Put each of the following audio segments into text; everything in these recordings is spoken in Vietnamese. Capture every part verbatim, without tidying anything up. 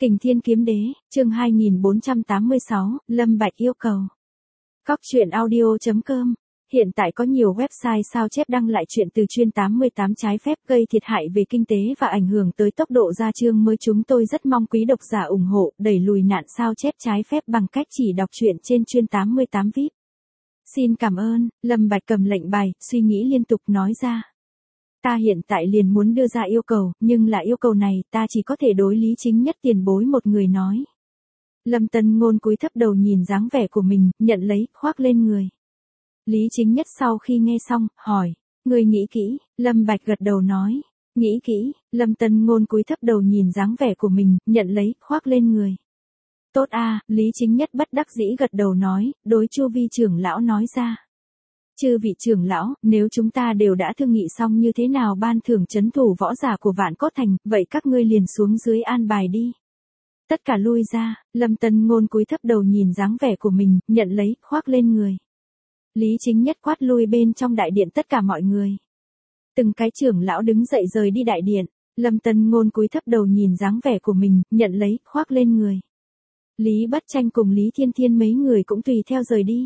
Kình Thiên Kiếm Đế, chương hai nghìn bốn trăm tám mươi sáu, Lâm Bạch yêu cầu. Cóc truyện audio chấm com. Hiện tại có nhiều website sao chép đăng lại chuyện từ chuyên tám mươi tám trái phép gây thiệt hại về kinh tế và ảnh hưởng tới tốc độ ra chương mới. Chúng tôi rất mong quý độc giả ủng hộ, đẩy lùi nạn sao chép trái phép bằng cách chỉ đọc truyện trên chuyên tám mươi tám vi ai pi. Xin cảm ơn. Lâm Bạch cầm lệnh bài, suy nghĩ liên tục nói ra. Ta hiện tại liền muốn đưa ra yêu cầu, nhưng là yêu cầu này ta chỉ có thể đối Lý Chính Nhất tiền bối một người nói. Lâm Tân Ngôn cúi thấp đầu nhìn dáng vẻ của mình, nhận lấy, khoác lên người. Lý Chính Nhất sau khi nghe xong, hỏi, người nghĩ kỹ. Lâm Bạch gật đầu nói, nghĩ kỹ. Lâm Tân Ngôn cúi thấp đầu nhìn dáng vẻ của mình, nhận lấy, khoác lên người. Tốt a. Lý Chính Nhất bất đắc dĩ gật đầu nói, đối Chu Vi trưởng lão nói ra. Chư vị trưởng lão, nếu chúng ta đều đã thương nghị xong như thế nào ban thưởng trấn thủ võ giả của Vạn Cốt Thành, vậy các ngươi liền xuống dưới an bài đi. Tất cả lui ra. Lâm Tân Ngôn cúi thấp đầu nhìn dáng vẻ của mình, nhận lấy, khoác lên người. Lý Chính Nhất quát lui bên trong đại điện tất cả mọi người. Từng cái trưởng lão đứng dậy rời đi đại điện. Lâm Tân Ngôn cúi thấp đầu nhìn dáng vẻ của mình, nhận lấy, khoác lên người. Lý Bất Tranh cùng Lý Thiên Thiên mấy người cũng tùy theo rời đi.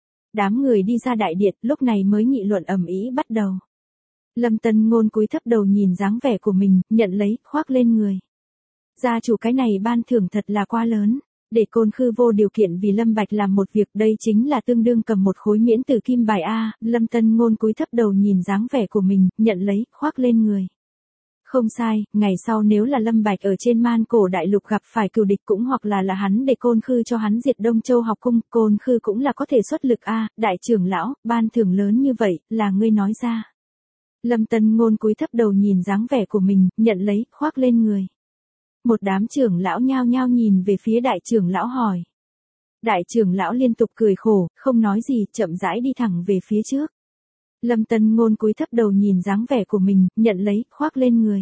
Đám người đi ra đại điện, lúc này mới nghị luận ầm ĩ bắt đầu. Lâm Tân Ngôn cúi thấp đầu nhìn dáng vẻ của mình, nhận lấy, khoác lên người. Gia chủ cái này ban thưởng thật là quá lớn. Để Côn Khư vô điều kiện vì Lâm Bạch làm một việc, đây chính là tương đương cầm một khối miễn tử kim bài a. Lâm Tân Ngôn cúi thấp đầu nhìn dáng vẻ của mình, nhận lấy, khoác lên người. Không sai, ngày sau nếu là Lâm Bạch ở trên Man Cổ Đại Lục gặp phải cừu địch cũng hoặc là là hắn để Côn Khư cho hắn diệt Đông Châu học cung, Côn Khư cũng là có thể xuất lực a. Đại trưởng lão, ban thưởng lớn như vậy, là ngươi nói ra. Lâm Tân Ngôn cúi thấp đầu nhìn dáng vẻ của mình, nhận lấy, khoác lên người. Một đám trưởng lão nhao nhao nhìn về phía đại trưởng lão hỏi. Đại trưởng lão liên tục cười khổ, không nói gì, chậm rãi đi thẳng về phía trước. Lâm Tân Ngôn cúi thấp đầu nhìn dáng vẻ của mình, nhận lấy, khoác lên người.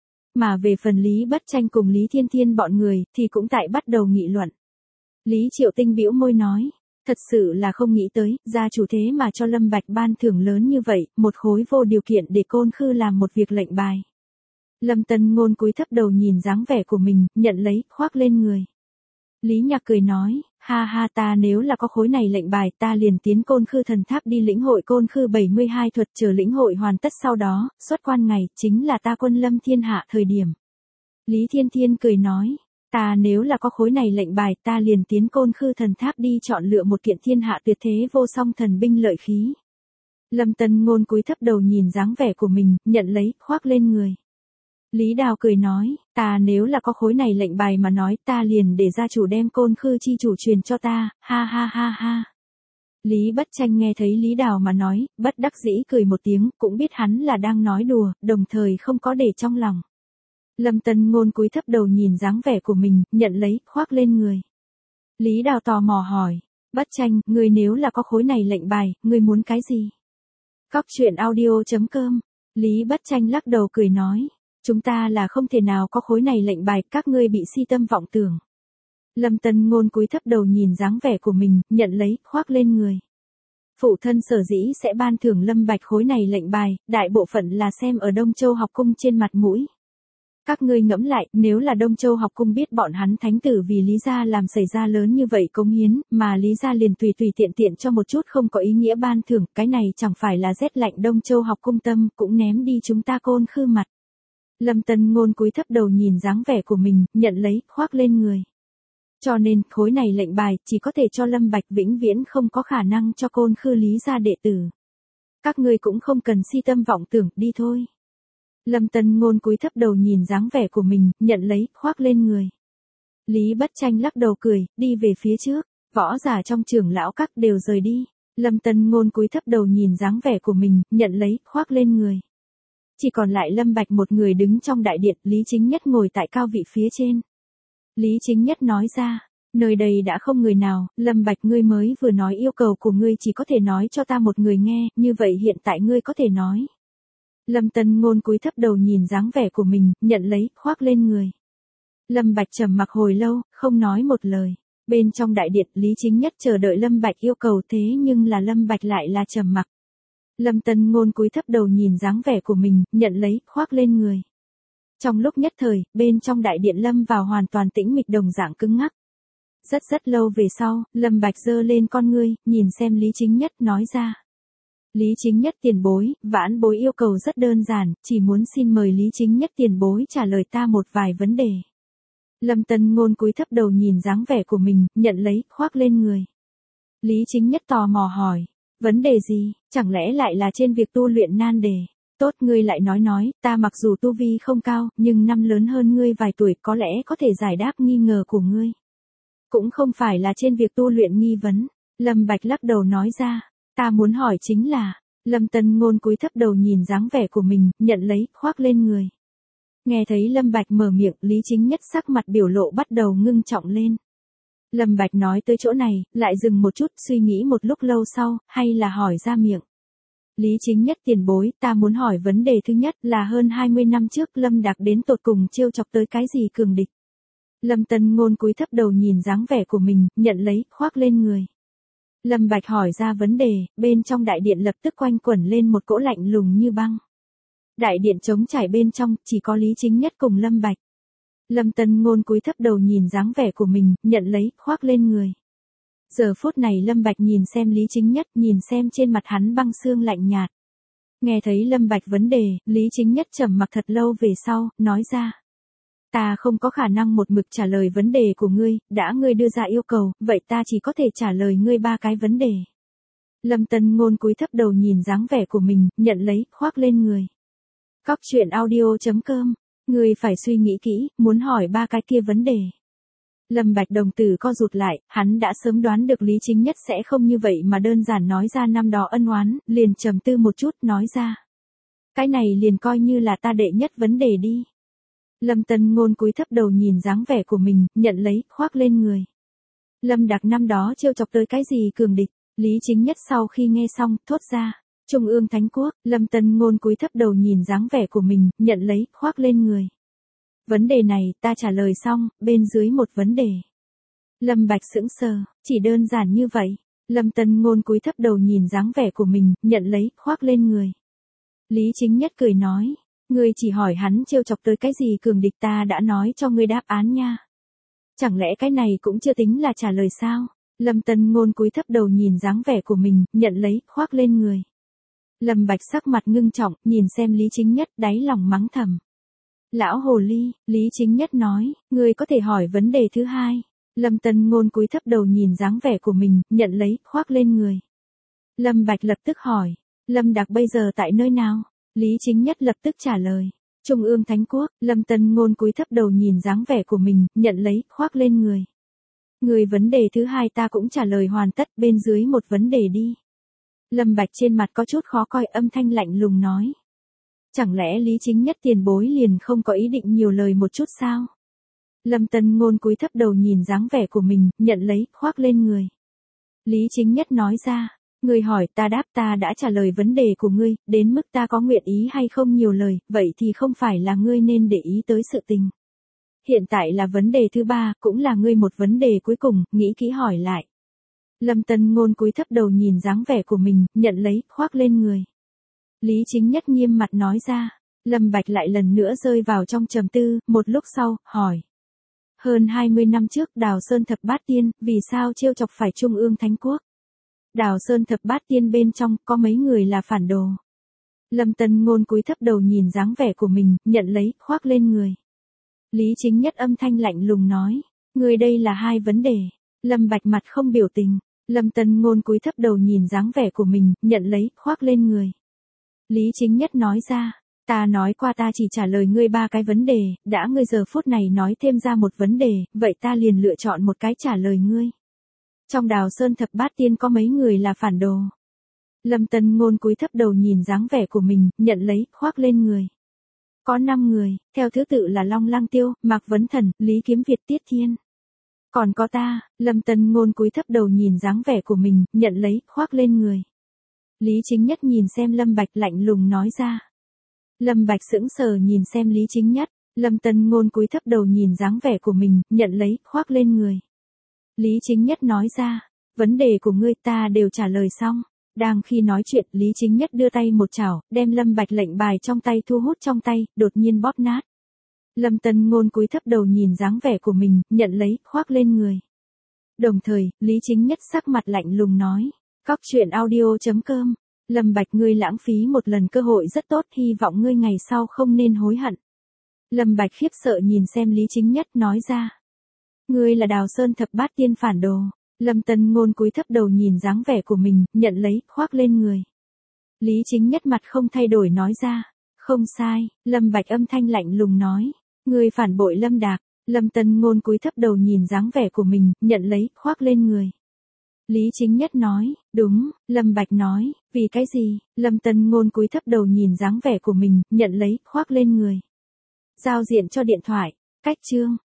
Mà về phần Lý Bất Tranh cùng Lý Thiên Thiên bọn người, thì cũng tại bắt đầu nghị luận. Lý Triệu Tinh bĩu môi nói, thật sự là không nghĩ tới, gia chủ thế mà cho Lâm Bạch ban thưởng lớn như vậy, một khối vô điều kiện để Côn Khư làm một việc lệnh bài. Lâm Tân Ngôn cúi thấp đầu nhìn dáng vẻ của mình, nhận lấy, khoác lên người. Lý Nhạc cười nói, ha ha, ta nếu là có khối này lệnh bài, ta liền tiến Côn Khư thần tháp đi lĩnh hội Côn Khư bảy mươi hai thuật, chờ lĩnh hội hoàn tất sau đó, xuất quan ngày, chính là ta quân lâm thiên hạ thời điểm. Lý Thiên Thiên cười nói, ta nếu là có khối này lệnh bài, ta liền tiến Côn Khư thần tháp đi chọn lựa một kiện thiên hạ tuyệt thế vô song thần binh lợi khí. Lâm Tân Ngôn cúi thấp đầu nhìn dáng vẻ của mình, nhận lấy, khoác lên người. Lý Đào cười nói, ta nếu là có khối này lệnh bài mà nói, ta liền để gia chủ đem Côn Khư chi chủ truyền cho ta, ha ha ha ha. Lý Bất Tranh nghe thấy Lý Đào mà nói, bất đắc dĩ cười một tiếng, cũng biết hắn là đang nói đùa, đồng thời không có để trong lòng. Lâm Tân Ngôn cúi thấp đầu nhìn dáng vẻ của mình, nhận lấy, khoác lên người. Lý Đào tò mò hỏi, Bất Tranh, ngươi nếu là có khối này lệnh bài, ngươi muốn cái gì? Cóc truyện audio chấm com. Lý Bất Tranh lắc đầu cười nói. Chúng ta là không thể nào có khối này lệnh bài, các ngươi bị si tâm vọng tưởng. Lâm Tân Ngôn cúi thấp đầu nhìn dáng vẻ của mình, nhận lấy, khoác lên người. Phụ thân sở dĩ sẽ ban thưởng Lâm Bạch khối này lệnh bài, đại bộ phận là xem ở Đông Châu học cung trên mặt mũi. Các ngươi ngẫm lại, nếu là Đông Châu học cung biết bọn hắn thánh tử vì Lý gia làm xảy ra lớn như vậy cống hiến, mà Lý gia liền tùy tùy tiện tiện cho một chút không có ý nghĩa ban thưởng, cái này chẳng phải là rét lạnh Đông Châu học cung tâm, cũng ném đi chúng ta Côn Khư mặt. Lâm Tân Ngôn cúi thấp đầu nhìn dáng vẻ của mình, nhận lấy, khoác lên người. Cho nên, khối này lệnh bài, chỉ có thể cho Lâm Bạch vĩnh viễn không có khả năng cho Côn Khư Lý gia đệ tử. Các ngươi cũng không cần si tâm vọng tưởng, đi thôi. Lâm Tân Ngôn cúi thấp đầu nhìn dáng vẻ của mình, nhận lấy, khoác lên người. Lý Bất Tranh lắc đầu cười, đi về phía trước, võ giả trong trưởng lão các đều rời đi. Lâm Tân Ngôn cúi thấp đầu nhìn dáng vẻ của mình, nhận lấy, khoác lên người. Chỉ còn lại Lâm Bạch một người đứng trong đại điện, Lý Chính Nhất ngồi tại cao vị phía trên. Lý Chính Nhất nói ra, nơi đây đã không người nào, Lâm Bạch ngươi mới vừa nói yêu cầu của ngươi chỉ có thể nói cho ta một người nghe, như vậy hiện tại ngươi có thể nói. Lâm Tân Ngôn cúi thấp đầu nhìn dáng vẻ của mình, nhận lấy, khoác lên người. Lâm Bạch trầm mặc hồi lâu, không nói một lời. Bên trong đại điện, Lý Chính Nhất chờ đợi Lâm Bạch yêu cầu thế nhưng là Lâm Bạch lại là trầm mặc. Lâm Tân Ngôn cúi thấp đầu nhìn dáng vẻ của mình, nhận lấy, khoác lên người. Trong lúc nhất thời, bên trong đại điện lâm vào hoàn toàn tĩnh mịch đồng dạng cứng ngắc. Rất rất lâu về sau, Lâm Bạch giơ lên con ngươi, nhìn xem Lý Chính Nhất nói ra. Lý Chính Nhất tiền bối, vãn bối yêu cầu rất đơn giản, chỉ muốn xin mời Lý Chính Nhất tiền bối trả lời ta một vài vấn đề. Lâm Tân Ngôn cúi thấp đầu nhìn dáng vẻ của mình, nhận lấy, khoác lên người. Lý Chính Nhất tò mò hỏi, vấn đề gì, chẳng lẽ lại là trên việc tu luyện nan đề? Tốt, ngươi lại nói nói, ta mặc dù tu vi không cao, nhưng năm lớn hơn ngươi vài tuổi, có lẽ có thể giải đáp nghi ngờ của ngươi. Cũng không phải là trên việc tu luyện nghi vấn. Lâm Bạch lắc đầu nói ra, ta muốn hỏi chính là, Lâm Tân Ngôn cúi thấp đầu nhìn dáng vẻ của mình, nhận lấy, khoác lên người. Nghe thấy Lâm Bạch mở miệng, Lý Chính Nhất sắc mặt biểu lộ bắt đầu ngưng trọng lên. Lâm Bạch nói tới chỗ này, lại dừng một chút, suy nghĩ một lúc lâu sau, hay là hỏi ra miệng. Lý Chính Nhất tiền bối, ta muốn hỏi vấn đề thứ nhất là hơn hai mươi năm trước Lâm Đạc đến tột cùng trêu chọc tới cái gì cường địch. Lâm Tân Ngôn cúi thấp đầu nhìn dáng vẻ của mình, nhận lấy, khoác lên người. Lâm Bạch hỏi ra vấn đề, bên trong đại điện lập tức quanh quẩn lên một cỗ lạnh lùng như băng. Đại điện trống trải bên trong, chỉ có Lý Chính Nhất cùng Lâm Bạch. Lâm Tân Ngôn cúi thấp đầu nhìn dáng vẻ của mình, nhận lấy, khoác lên người. Giờ phút này Lâm Bạch nhìn xem Lý Chính Nhất, nhìn xem trên mặt hắn băng xương lạnh nhạt. Nghe thấy Lâm Bạch vấn đề, Lý Chính Nhất trầm mặc thật lâu về sau, nói ra. Ta không có khả năng một mực trả lời vấn đề của ngươi, đã ngươi đưa ra yêu cầu, vậy ta chỉ có thể trả lời ngươi ba cái vấn đề. Lâm Tân Ngôn cúi thấp đầu nhìn dáng vẻ của mình, nhận lấy, khoác lên người. Cóc truyện audio chấm com, ngươi phải suy nghĩ kỹ, muốn hỏi ba cái kia vấn đề. Lâm Bạch đồng tử co rụt lại, hắn đã sớm đoán được Lý Chính Nhất sẽ không như vậy mà đơn giản nói ra năm đó ân oán, liền trầm tư một chút, nói ra. Cái này liền coi như là ta đệ nhất vấn đề đi. Lâm Tân Ngôn cúi thấp đầu nhìn dáng vẻ của mình, nhận lấy, khoác lên người. Lâm Đạc năm đó trêu chọc tới cái gì cường địch, Lý Chính Nhất sau khi nghe xong, thốt ra. Trung ương Thánh Quốc, Lâm Tân Ngôn cúi thấp đầu nhìn dáng vẻ của mình, nhận lấy, khoác lên người. Vấn đề này, ta trả lời xong, bên dưới một vấn đề. Lâm Bạch sững sờ, chỉ đơn giản như vậy. Lâm Tân Ngôn cúi thấp đầu nhìn dáng vẻ của mình, nhận lấy, khoác lên người. Lý Chính Nhất cười nói, ngươi chỉ hỏi hắn trêu chọc tới cái gì cường địch, ta đã nói cho ngươi đáp án nha. Chẳng lẽ cái này cũng chưa tính là trả lời sao? Lâm Tân Ngôn cúi thấp đầu nhìn dáng vẻ của mình, nhận lấy, khoác lên người. Lâm Bạch sắc mặt ngưng trọng, nhìn xem Lý Chính Nhất, đáy lòng mắng thầm. Lão hồ ly, Lý Chính Nhất nói, ngươi có thể hỏi vấn đề thứ hai. Lâm Tân Ngôn cúi thấp đầu nhìn dáng vẻ của mình, nhận lấy, khoác lên người. Lâm Bạch lập tức hỏi, Lâm Đạc bây giờ tại nơi nào? Lý Chính Nhất lập tức trả lời, Trung ương Thánh Quốc. Lâm Tân Ngôn cúi thấp đầu nhìn dáng vẻ của mình, nhận lấy, khoác lên người. Người vấn đề thứ hai ta cũng trả lời hoàn tất, bên dưới một vấn đề đi. Lâm Bạch trên mặt có chút khó coi, âm thanh lạnh lùng nói. Chẳng lẽ Lý Chính Nhất tiền bối liền không có ý định nhiều lời một chút sao? Lâm Tân Ngôn cúi thấp đầu nhìn dáng vẻ của mình, nhận lấy, khoác lên người. Lý Chính Nhất nói ra, ngươi hỏi ta đáp, ta đã trả lời vấn đề của ngươi, đến mức ta có nguyện ý hay không nhiều lời, vậy thì không phải là ngươi nên để ý tới sự tình. Hiện tại là vấn đề thứ ba, cũng là ngươi một vấn đề cuối cùng, nghĩ kỹ hỏi lại. Lâm Tân Ngôn cúi thấp đầu nhìn dáng vẻ của mình, nhận lấy, khoác lên người. Lý Chính Nhất nghiêm mặt nói ra. Lâm Bạch lại lần nữa rơi vào trong trầm tư, một lúc sau, hỏi. Hơn hai mươi năm trước Đào Sơn Thập Bát Tiên, vì sao trêu chọc phải Trung ương Thánh Quốc? Đào Sơn Thập Bát Tiên bên trong, có mấy người là phản đồ. Lâm Tân Ngôn cúi thấp đầu nhìn dáng vẻ của mình, nhận lấy, khoác lên người. Lý Chính Nhất âm thanh lạnh lùng nói. Người đây là hai vấn đề. Lâm Bạch mặt không biểu tình. Lâm Tân Ngôn cúi thấp đầu nhìn dáng vẻ của mình, nhận lấy, khoác lên người. Lý Chính Nhất nói ra, ta nói qua ta chỉ trả lời ngươi ba cái vấn đề, đã ngươi giờ phút này nói thêm ra một vấn đề, vậy ta liền lựa chọn một cái trả lời ngươi. Trong Đào Sơn Thập Bát Tiên có mấy người là phản đồ? Lâm Tân Ngôn cúi thấp đầu nhìn dáng vẻ của mình, nhận lấy, khoác lên người. Có năm người, theo thứ tự là Long Lăng Tiêu, Mạc Vấn Thần, Lý Kiếm Việt, Tiết Thiên. Còn có ta. Lâm Tân Ngôn cúi thấp đầu nhìn dáng vẻ của mình, nhận lấy, khoác lên người. Lý Chính Nhất nhìn xem Lâm Bạch lạnh lùng nói ra. Lâm Bạch sững sờ nhìn xem Lý Chính Nhất. Lâm Tân Ngôn cúi thấp đầu nhìn dáng vẻ của mình, nhận lấy, khoác lên người. Lý Chính Nhất nói ra, vấn đề của ngươi ta đều trả lời xong. Đang khi nói chuyện, Lý Chính Nhất đưa tay một chảo, đem Lâm Bạch lệnh bài trong tay thu hút trong tay, đột nhiên bóp nát. Lâm Tân Ngôn cúi thấp đầu nhìn dáng vẻ của mình, nhận lấy, khoác lên người. Đồng thời, Lý Chính Nhất sắc mặt lạnh lùng nói. Cóc truyện audio chấm com. Lâm Bạch, ngươi lãng phí một lần cơ hội rất tốt, hy vọng ngươi ngày sau không nên hối hận. Lâm Bạch khiếp sợ nhìn xem Lý Chính Nhất nói ra. Ngươi là Đào Sơn thập bát tiên phản đồ. Lâm Tân Ngôn cúi thấp đầu nhìn dáng vẻ của mình, nhận lấy, khoác lên người. Lý Chính Nhất mặt không thay đổi nói ra. Không sai, Lâm Bạch âm thanh lạnh lùng nói. Ngươi phản bội Lâm Đạc. Lâm Tân Ngôn cúi thấp đầu nhìn dáng vẻ của mình, nhận lấy, khoác lên người. Lý Chính Nhất nói, đúng, Lâm Bạch nói, vì cái gì? Lâm Tân Ngôn cúi thấp đầu nhìn dáng vẻ của mình, nhận lấy, khoác lên người. Giao diện cho điện thoại, cách chương.